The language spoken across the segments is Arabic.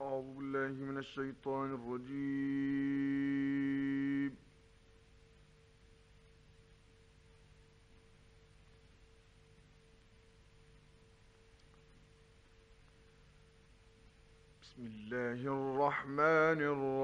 أعوذ بالله من الشيطان الرجيم. بسم الله الرحمن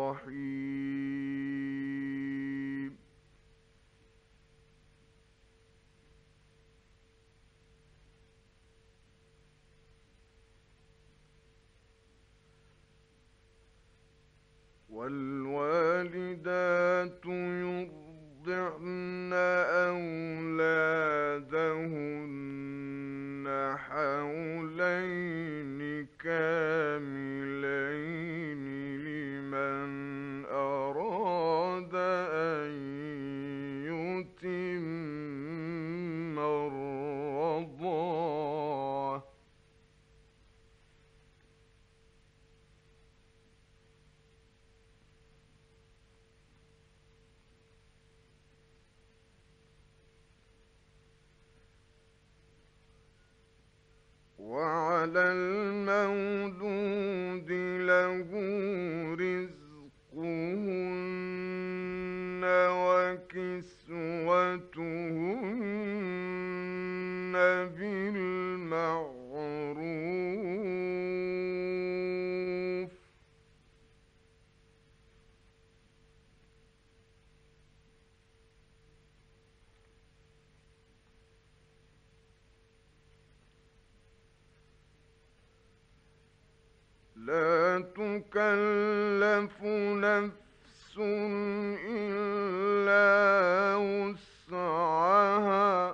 الرحيم. والوالدات يرضعن أولادهن حولين كاملين لمن أراد أن يتم الرضاعة. وعلى المولود له رزقهن وكسوتهن بالمعروف. لا تكلف نفس إلا وسعها.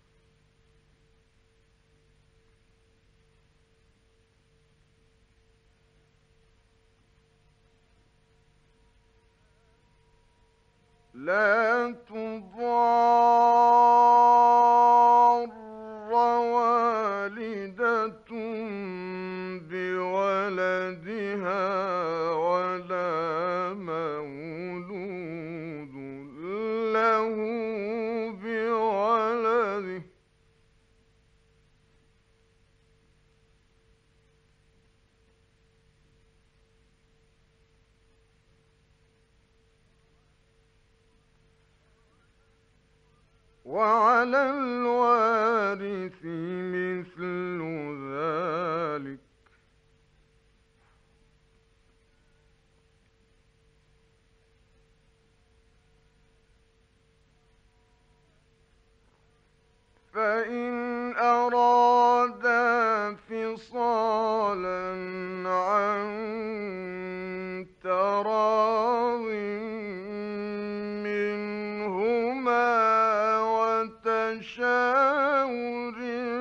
لا تضار والدة بولدها ولا مولود له بولده. وعلى الوارث مثل ذلك. فإن أرادا فصالا عن تراض منهما وتشاور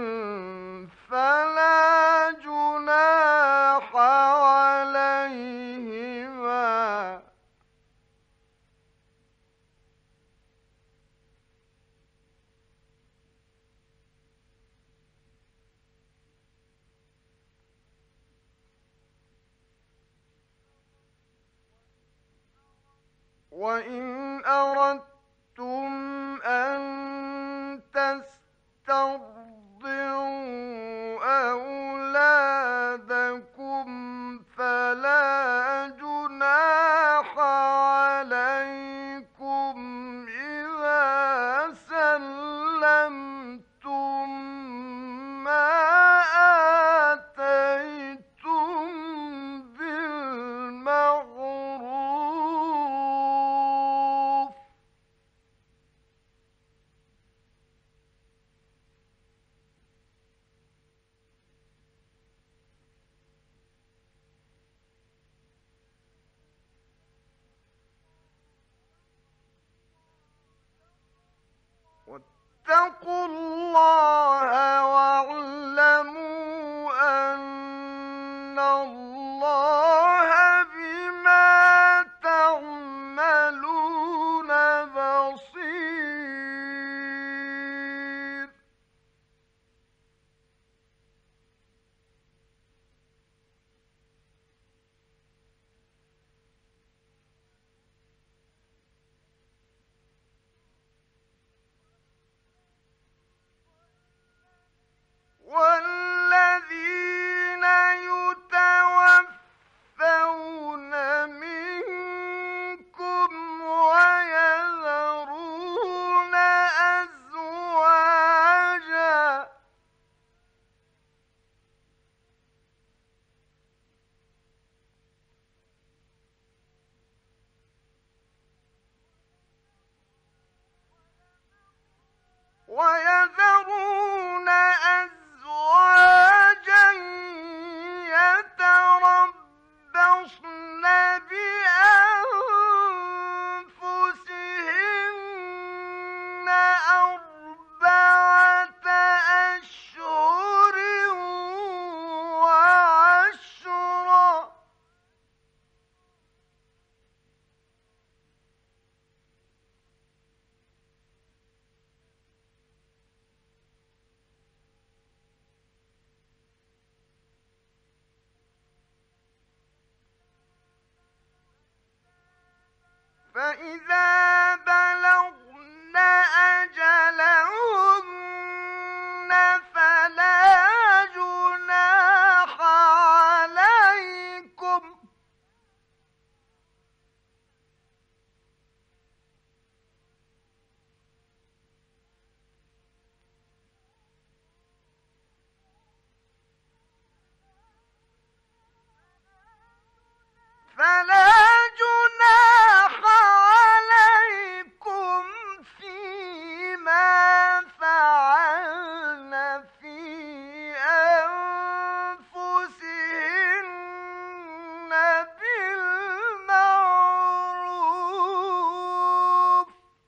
فلا جناح عليهما. وإن أردتم أن تسترضعوا أولادكم فلا جناح عليكم إذا سلمتم ما آتيتم بالمعروف. واتقوا الله واعلموا أن الله بما تعملون بصير. والذين يتوفون فإذا بلغن أجلهن فلا جناح عليكم فيما فعلن في أنفسهن بالمعروف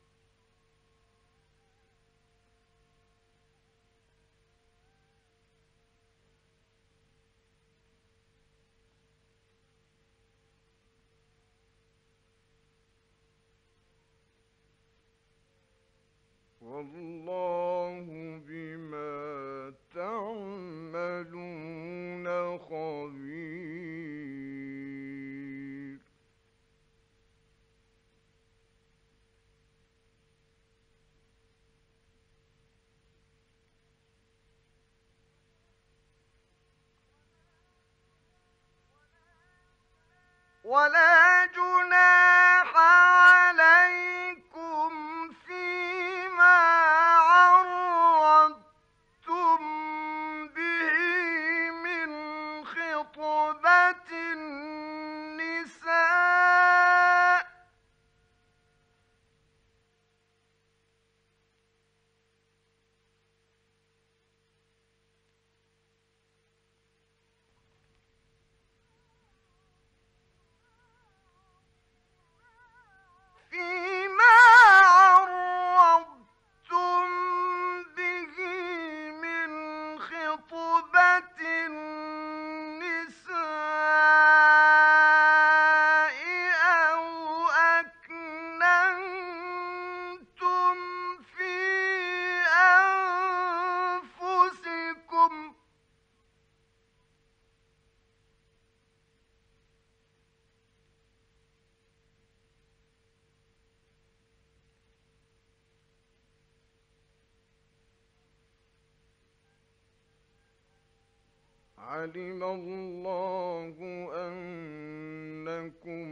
والله بما تعملون خبير ولا جناح عليكم فيما عرضتم به من خطبة النساء فيما عرضتم به من خطبة النساء أو أكننتم في أنفسكم علم الله أنكم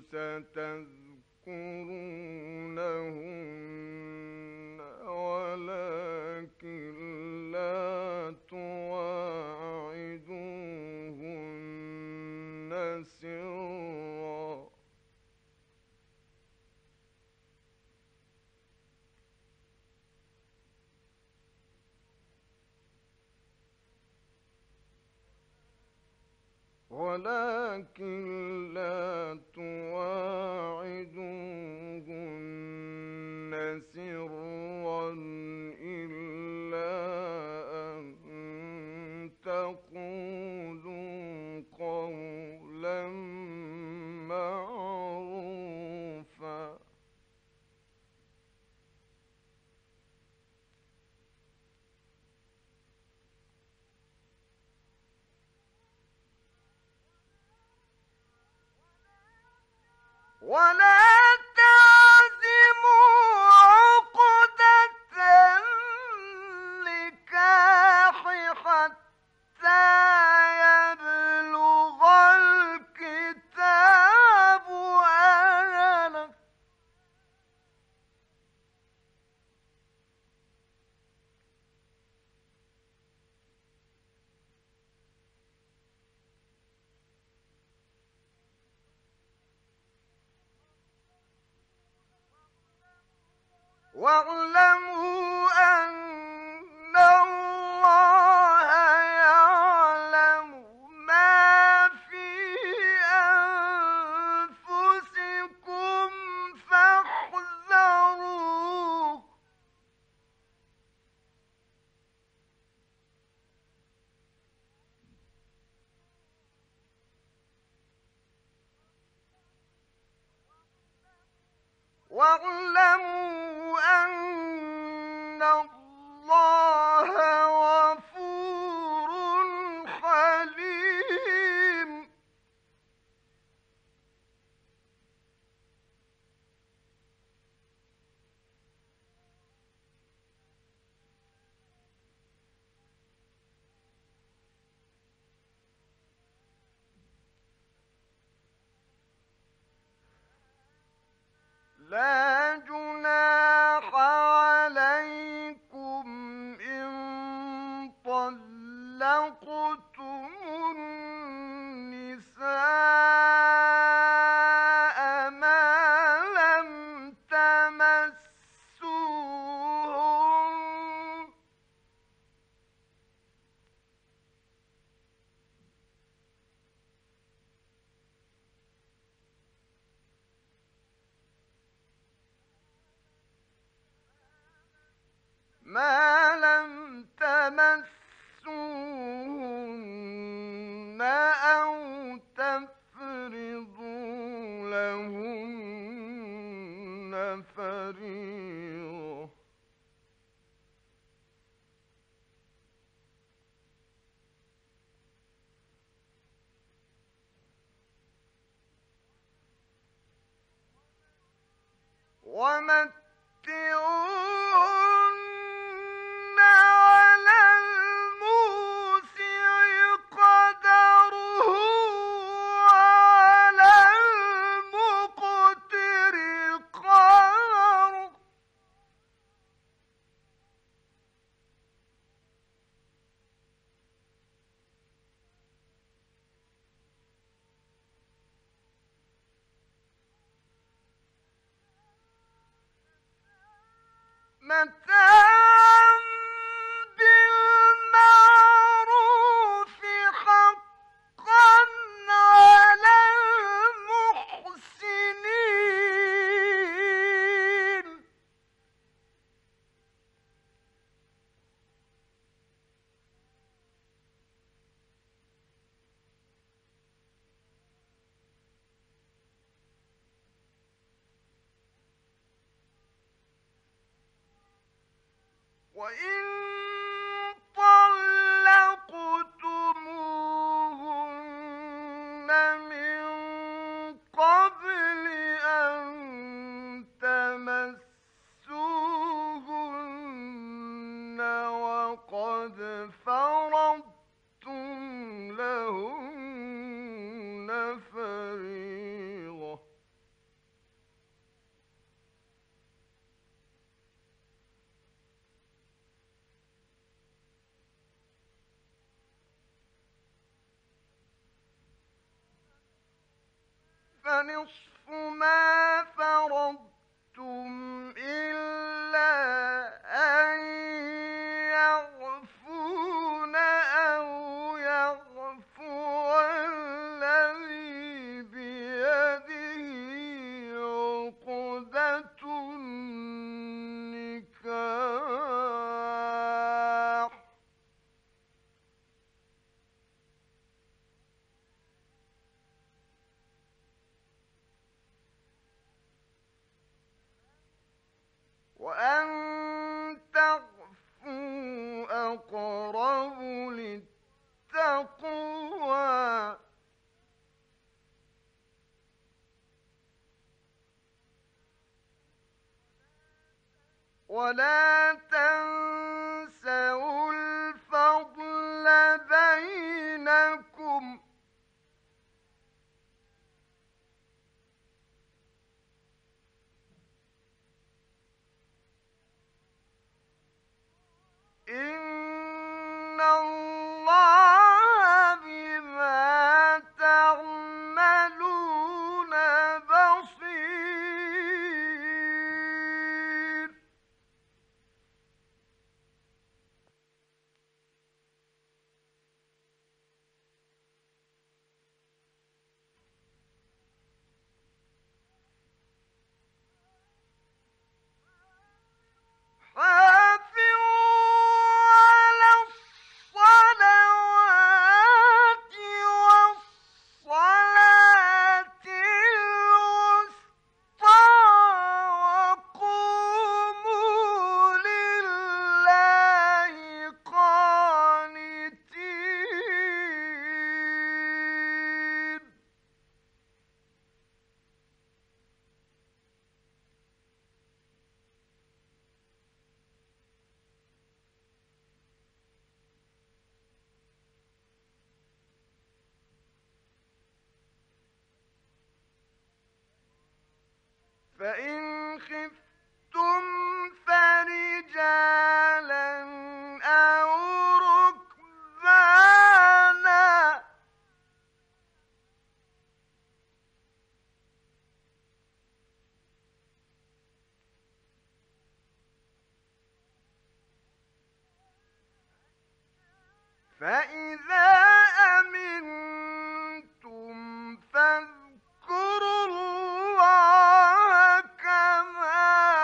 ستذكرونهن ولكن لا تواعدوهن سرا إلا أن تقولوا قولا معروفا ولا تعزموا عقدة النكاح حتى يبلغ الكتاب أجله واعلموا أن الله يعلم ما في أنفسكم فاحذروه واعلموا أن الله غفور حليم لا جناح عليكم إن طلقتم النساء ما لم تمسوهن أو تفرضوا لهن فريضة ومتعوهن على الموسع قدره وعلى المقتر قدره متاعا بالمعروف حقا على المحسنين وإن طلقتموهن من قبل أن تمسوهن وقد فرضتم لهن فريضة فنصف ما فرضتم إلا أن يعفون أو يعفو الذي بيده عقدة النكاح وأن تعفوا أقرب للتقوى ولا تنسوا الفضل بينكم إن الله بما تعملون بصير حافظوا على الصلوات والصلاة الوسطى وقوموا لله قانتين فإن فإذا أمنتم فاذكروا الله كما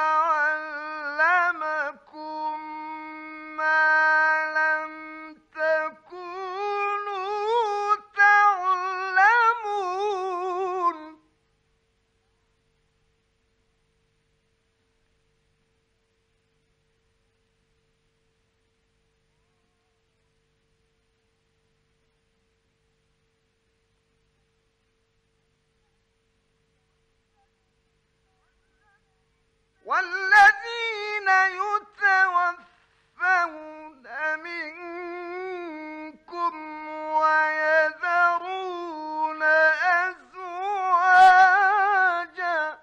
علمكم ما لم تكونوا تعلمون. والذين يتوفون منكم ويذرون أزواجا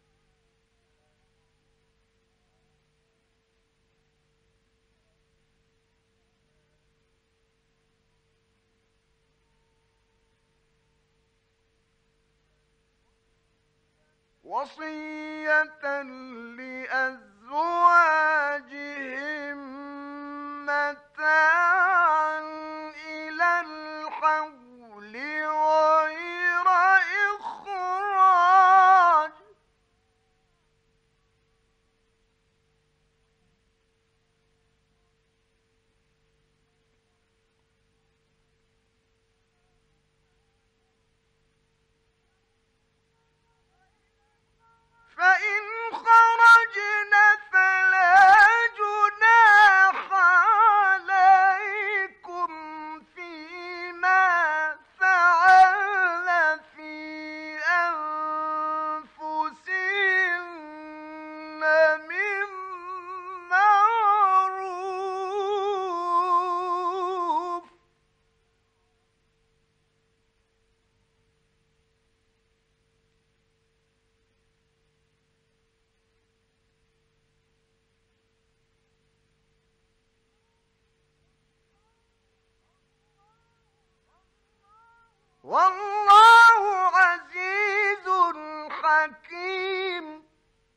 وصية لأزواجهم متاعا إلى الحول غير إخراج. فإن خرجن فلا جناح عليكم فيما فعلن في أنفسهن من معروف. والله عزيز حكيم.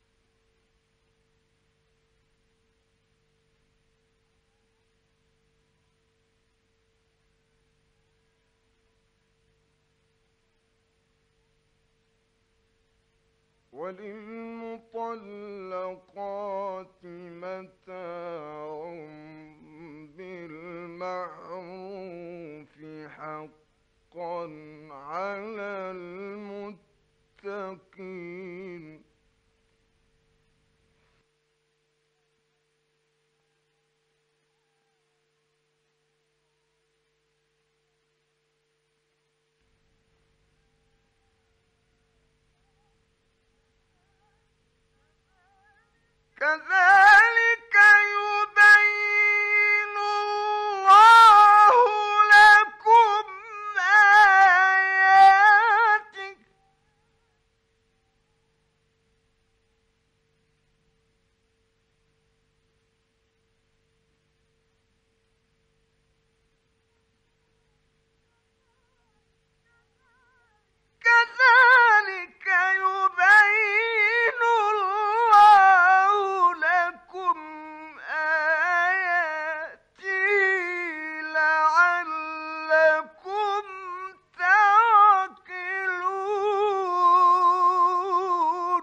وللمطلقات متاع بالمعروف حقا على المتقين. كذلك يبين الله لكم آياته كذلك يبين الله لكم آياته لعلكم تعقلون.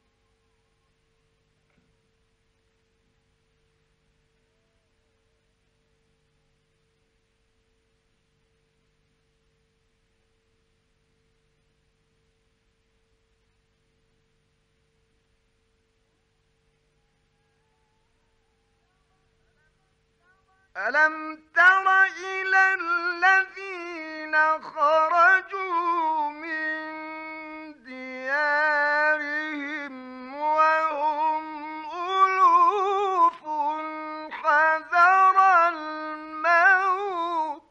ألم تر إلى الذين خرجوا من ديارهم وهم ألوف حذر الموت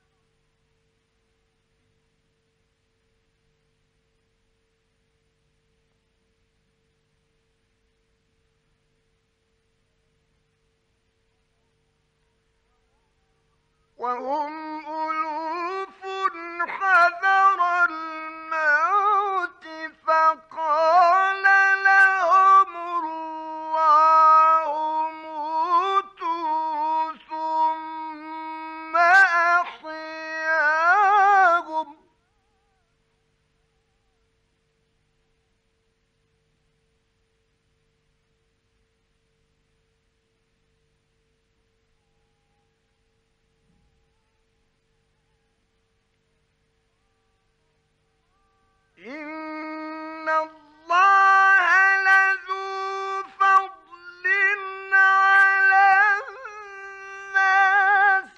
وهم ألوف حذر الموت فقال لهم الله موتوا ثم اللَّهَ لَذُو فَضْلٍ عَلَى النَّاسِ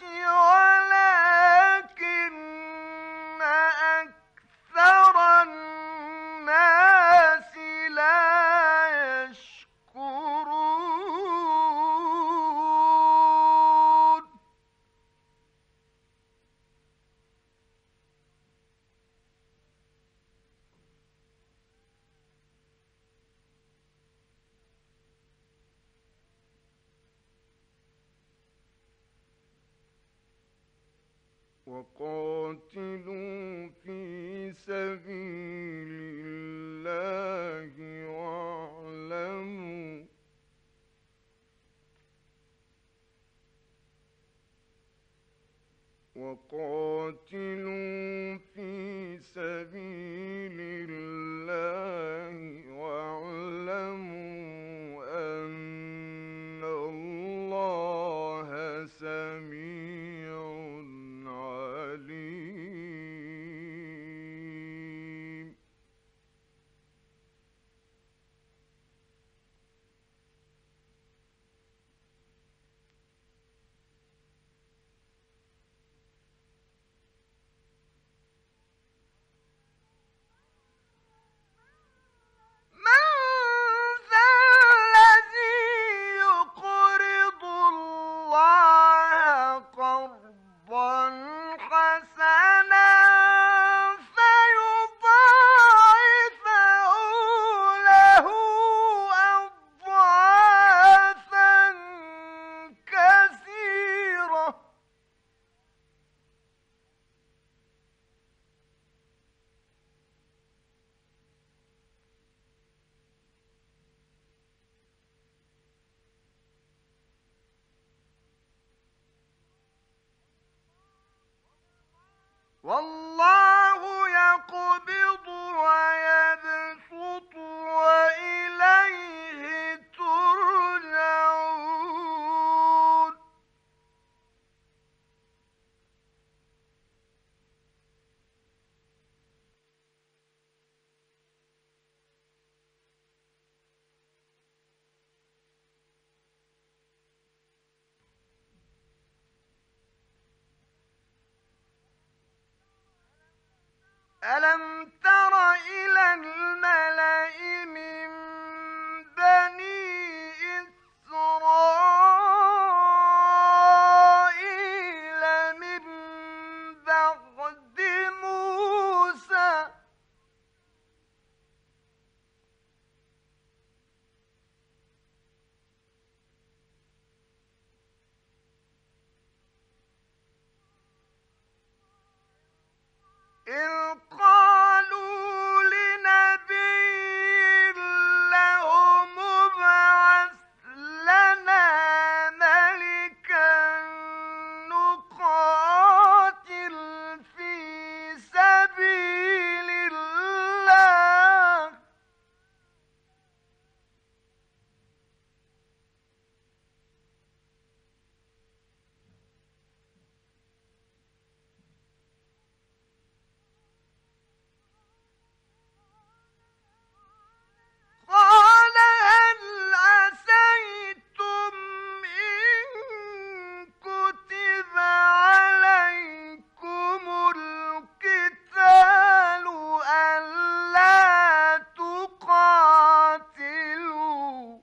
وَلَٰكِنَّ أَكْثَرَ النَّاسِ لَا يَشْكُرُونَ وَقَاتِلُوا فِي سَبِيلِ اللَّهِ وَاعْلَمُوا أَنَّ اللَّهَ سَمِيعٌ عَلِيمٌ. مَنْ ذَا الَّذِي يُقْرِضُ اللَّهَ قَرْضًا حَسَنًا فَيُضَاعِفَهُ لَهُ أَضْعَافًا كَثِيرَةً ۚ وَاللَّهُ يَقْبِضُ وَيَبْسُطُ وَإِلَيْهِ تُرْجَعُونَ. أَلَمْ تَرَ إِلَى الْمَلَإِ مِن بَنِي إِسْرَائِيلَ مِن بَعْدِ مُوسَىٰ إِذْ قَالُوا لِنَبِيٍّ لَّهُمُ ابْعَثْ لَنَا مَلِكًا نُّقَاتِلْ فِي سَبِيلِ اللَّهِ ۖ قَالَ هَلْ عَسَيْتُمْ إِن كُتِبَ عَلَيْكُمُ الْقِتَالُ أَلَّا تُقَاتِلُوا ۖ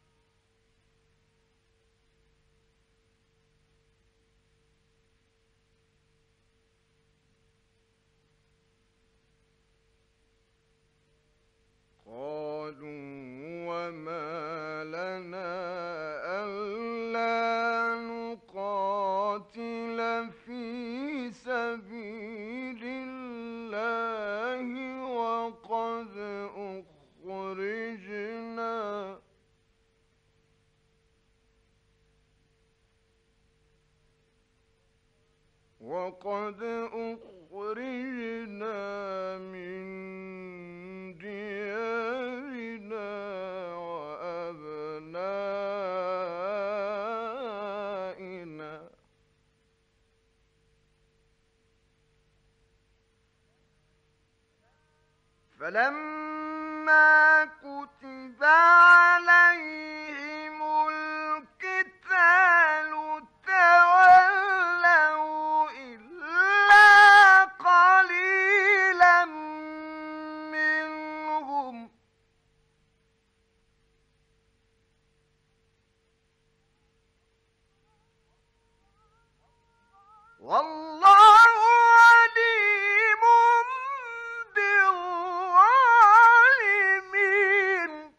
قَالُوا وَمَا لَنَا أَلَّا نُقَاتِلَ فِي سَبِيلِ اللَّهِ وَقَدْ أُخْرِجْنَا مِن دِيَارِنَا وَأَبْنَائِنَا فَلَمَّا لما كتب عليهم القتال تولوا إلا قليلا منهم والله عليم بالظالمين.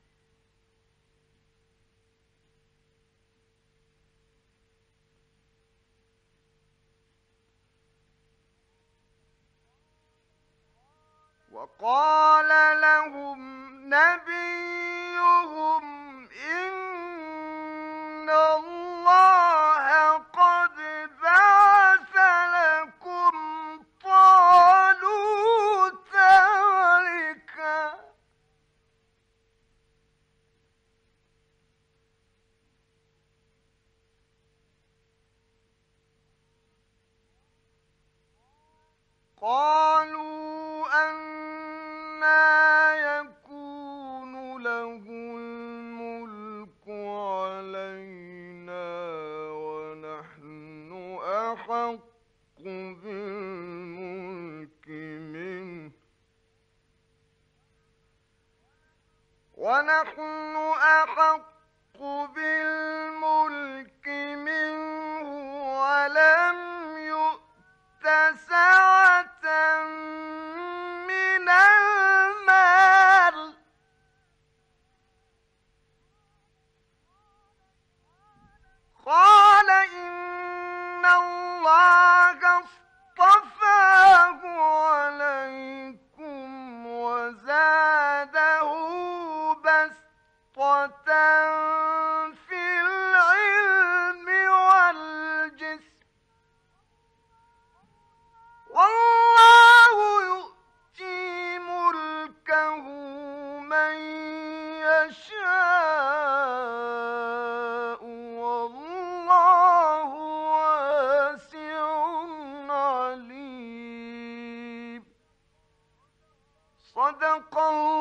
وقال لهم نبيهم إن الله قد بعث لكم طالوت ملكا قالوا أنى يكون له الملك علينا ونحن أحق بالملك منه ولم يؤت سعة من المال قال إن الله اصطفاه عليكم وزاده بسطة في العلم والجسم والله يؤتي ملكه من يشاء والله واسع عليم. صدق الله